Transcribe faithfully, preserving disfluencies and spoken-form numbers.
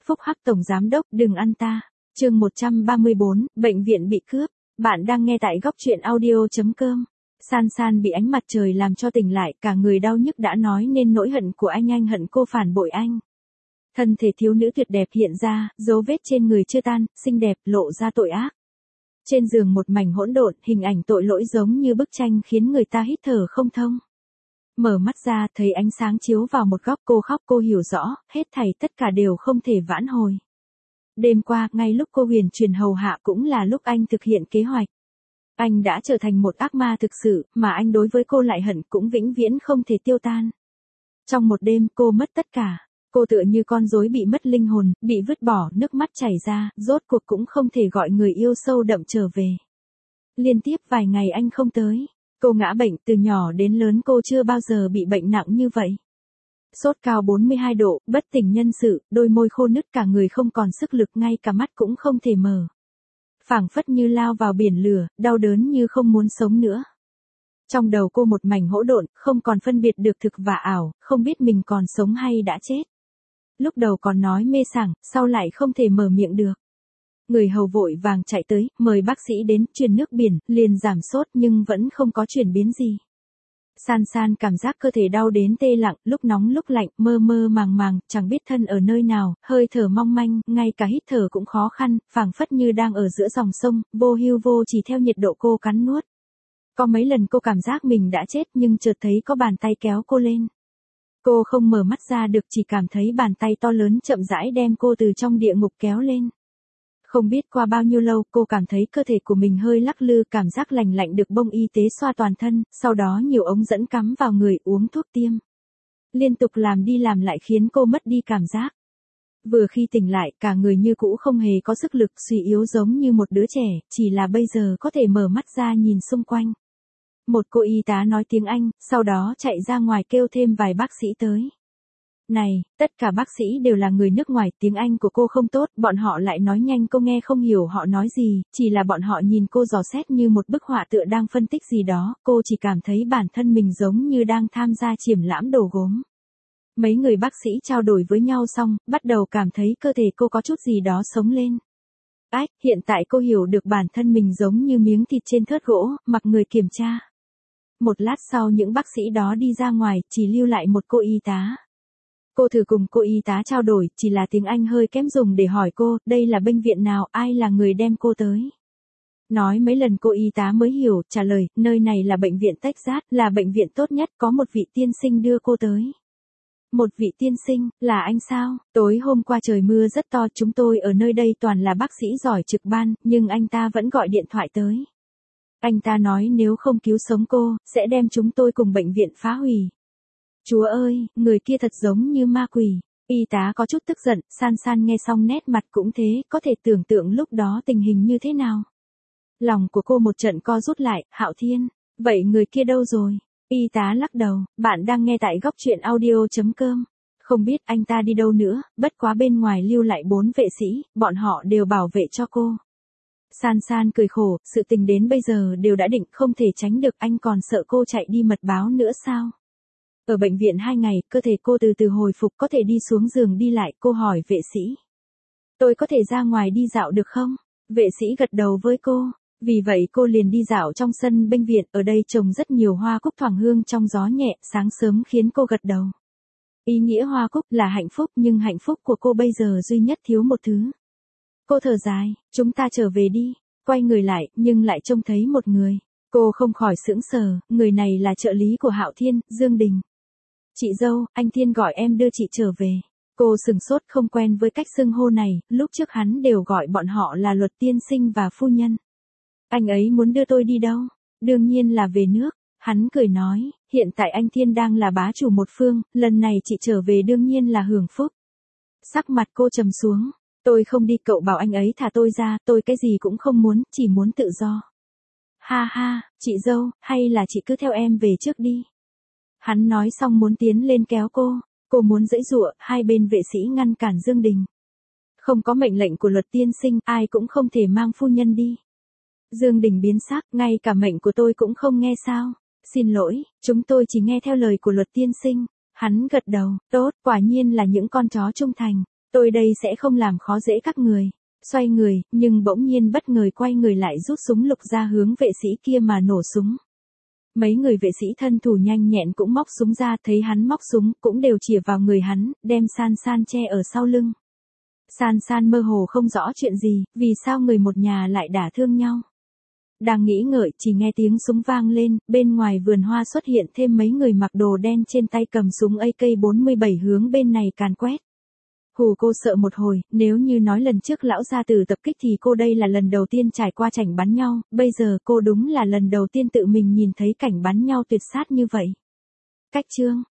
Phúc Hắc Tổng Giám Đốc đừng ăn ta. Chương một trăm ba mươi bốn, bệnh viện bị cướp. Bạn đang nghe tại góc truyện audio.com. San San bị ánh mặt trời làm cho tỉnh lại, cả người đau nhức đã nói nên nỗi hận của anh anh hận cô phản bội anh. Thân thể thiếu nữ tuyệt đẹp hiện ra, dấu vết trên người chưa tan, xinh đẹp, lộ ra tội ác. Trên giường một mảnh hỗn độn, hình ảnh tội lỗi giống như bức tranh khiến người ta hít thở không thông. Mở mắt ra, thấy ánh sáng chiếu vào một góc, cô khóc, cô hiểu rõ, hết thảy tất cả đều không thể vãn hồi. Đêm qua, ngay lúc cô huyền truyền hầu hạ cũng là lúc anh thực hiện kế hoạch. Anh đã trở thành một ác ma thực sự, mà anh đối với cô lại hận cũng vĩnh viễn không thể tiêu tan. Trong một đêm, cô mất tất cả. Cô tựa như con rối bị mất linh hồn, bị vứt bỏ, nước mắt chảy ra, rốt cuộc cũng không thể gọi người yêu sâu đậm trở về. Liên tiếp vài ngày anh không tới. Cô ngã bệnh, từ nhỏ đến lớn cô chưa bao giờ bị bệnh nặng như vậy. Sốt cao bốn mươi hai độ, bất tỉnh nhân sự, đôi môi khô nứt, cả người không còn sức lực, ngay cả mắt cũng không thể mở. Phảng phất như lao vào biển lửa, đau đớn như không muốn sống nữa. Trong đầu cô một mảnh hỗn độn, không còn phân biệt được thực và ảo, không biết mình còn sống hay đã chết. Lúc đầu còn nói mê sảng, sau lại không thể mở miệng được. Người hầu vội vàng chạy tới, mời bác sĩ đến, truyền nước biển, liền giảm sốt nhưng vẫn không có chuyển biến gì. San San cảm giác cơ thể đau đến tê lặng, lúc nóng lúc lạnh, mơ mơ màng màng, chẳng biết thân ở nơi nào, hơi thở mong manh, ngay cả hít thở cũng khó khăn, phảng phất như đang ở giữa dòng sông, vô hưu vô chỉ theo nhiệt độ cô cắn nuốt. Có mấy lần cô cảm giác mình đã chết nhưng chợt thấy có bàn tay kéo cô lên. Cô không mở mắt ra được, chỉ cảm thấy bàn tay to lớn chậm rãi đem cô từ trong địa ngục kéo lên. Không biết qua bao nhiêu lâu, cô cảm thấy cơ thể của mình hơi lắc lư, cảm giác lành lạnh được bông y tế xoa toàn thân, sau đó nhiều ống dẫn cắm vào người, uống thuốc tiêm. Liên tục làm đi làm lại khiến cô mất đi cảm giác. Vừa khi tỉnh lại, cả người như cũ không hề có sức lực, suy yếu giống như một đứa trẻ, chỉ là bây giờ có thể mở mắt ra nhìn xung quanh. Một cô y tá nói tiếng Anh, sau đó chạy ra ngoài kêu thêm vài bác sĩ tới. Này, tất cả bác sĩ đều là người nước ngoài, tiếng Anh của cô không tốt, bọn họ lại nói nhanh, cô nghe không hiểu họ nói gì, chỉ là bọn họ nhìn cô dò xét như một bức họa tựa đang phân tích gì đó, cô chỉ cảm thấy bản thân mình giống như đang tham gia triển lãm đồ gốm. Mấy người bác sĩ trao đổi với nhau xong, bắt đầu cảm thấy cơ thể cô có chút gì đó sống lên. Ách, hiện tại cô hiểu được bản thân mình giống như miếng thịt trên thớt gỗ, mặc người kiểm tra. Một lát sau những bác sĩ đó đi ra ngoài, chỉ lưu lại một cô y tá. Cô thử cùng cô y tá trao đổi, chỉ là tiếng Anh hơi kém, dùng để hỏi cô, đây là bệnh viện nào, ai là người đem cô tới. Nói mấy lần cô y tá mới hiểu, trả lời, nơi này là bệnh viện Texas, là bệnh viện tốt nhất, có một vị tiên sinh đưa cô tới. Một vị tiên sinh, là anh sao? Tối hôm qua trời mưa rất to, chúng tôi ở nơi đây toàn là bác sĩ giỏi trực ban, nhưng anh ta vẫn gọi điện thoại tới. Anh ta nói nếu không cứu sống cô, sẽ đem chúng tôi cùng bệnh viện phá hủy. Chúa ơi, người kia thật giống như ma quỷ. Y tá có chút tức giận, San San nghe xong nét mặt cũng thế, có thể tưởng tượng lúc đó tình hình như thế nào. Lòng của cô một trận co rút lại, Hạo Thiên, vậy người kia đâu rồi? Y tá lắc đầu, bạn đang nghe tại góc truyện audio.com. Không biết anh ta đi đâu nữa, bất quá bên ngoài lưu lại bốn vệ sĩ, bọn họ đều bảo vệ cho cô. San San cười khổ, sự tình đến bây giờ đều đã định, không thể tránh được, anh còn sợ cô chạy đi mật báo nữa sao? Ở bệnh viện hai ngày, cơ thể cô từ từ hồi phục, có thể đi xuống giường đi lại, cô hỏi vệ sĩ. Tôi có thể ra ngoài đi dạo được không? Vệ sĩ gật đầu với cô. Vì vậy cô liền đi dạo trong sân bệnh viện, ở đây trồng rất nhiều hoa cúc thoảng hương trong gió nhẹ, sáng sớm khiến cô gật đầu. Ý nghĩa hoa cúc là hạnh phúc, nhưng hạnh phúc của cô bây giờ duy nhất thiếu một thứ. Cô thở dài, chúng ta trở về đi. Quay người lại, nhưng lại trông thấy một người. Cô không khỏi sững sờ, người này là trợ lý của Hạo Thiên, Dương Đình. Chị dâu, anh Thiên gọi em đưa chị trở về. Cô sừng sốt, không quen với cách xưng hô này, lúc trước hắn đều gọi bọn họ là Luật tiên sinh và phu nhân. Anh ấy muốn đưa tôi đi đâu? Đương nhiên là về nước. Hắn cười nói, hiện tại anh Thiên đang là bá chủ một phương, lần này chị trở về đương nhiên là hưởng phúc. Sắc mặt cô trầm xuống, tôi không đi, cậu bảo anh ấy thả tôi ra, tôi cái gì cũng không muốn, chỉ muốn tự do. Ha ha, chị dâu, hay là chị cứ theo em về trước đi. Hắn nói xong muốn tiến lên kéo cô, cô muốn giãy giụa, hai bên vệ sĩ ngăn cản Dương Đình. Không có mệnh lệnh của Luật tiên sinh, ai cũng không thể mang phu nhân đi. Dương Đình biến sắc, ngay cả mệnh của tôi cũng không nghe sao? Xin lỗi, chúng tôi chỉ nghe theo lời của Luật tiên sinh. Hắn gật đầu, tốt, quả nhiên là những con chó trung thành. Tôi đây sẽ không làm khó dễ các người. Xoay người, nhưng bỗng nhiên bất ngờ quay người lại rút súng lục ra hướng vệ sĩ kia mà nổ súng. Mấy người vệ sĩ thân thủ nhanh nhẹn cũng móc súng ra, thấy hắn móc súng, cũng đều chĩa vào người hắn, đem San San che ở sau lưng. San San mơ hồ không rõ chuyện gì, vì sao người một nhà lại đả thương nhau. Đang nghĩ ngợi, chỉ nghe tiếng súng vang lên, bên ngoài vườn hoa xuất hiện thêm mấy người mặc đồ đen trên tay cầm súng A K bốn mươi bảy hướng bên này càn quét. Hù cô sợ một hồi, nếu như nói lần trước lão gia tử tập kích thì cô đây là lần đầu tiên trải qua cảnh bắn nhau, bây giờ cô đúng là lần đầu tiên tự mình nhìn thấy cảnh bắn nhau tuyệt sát như vậy. Cách chương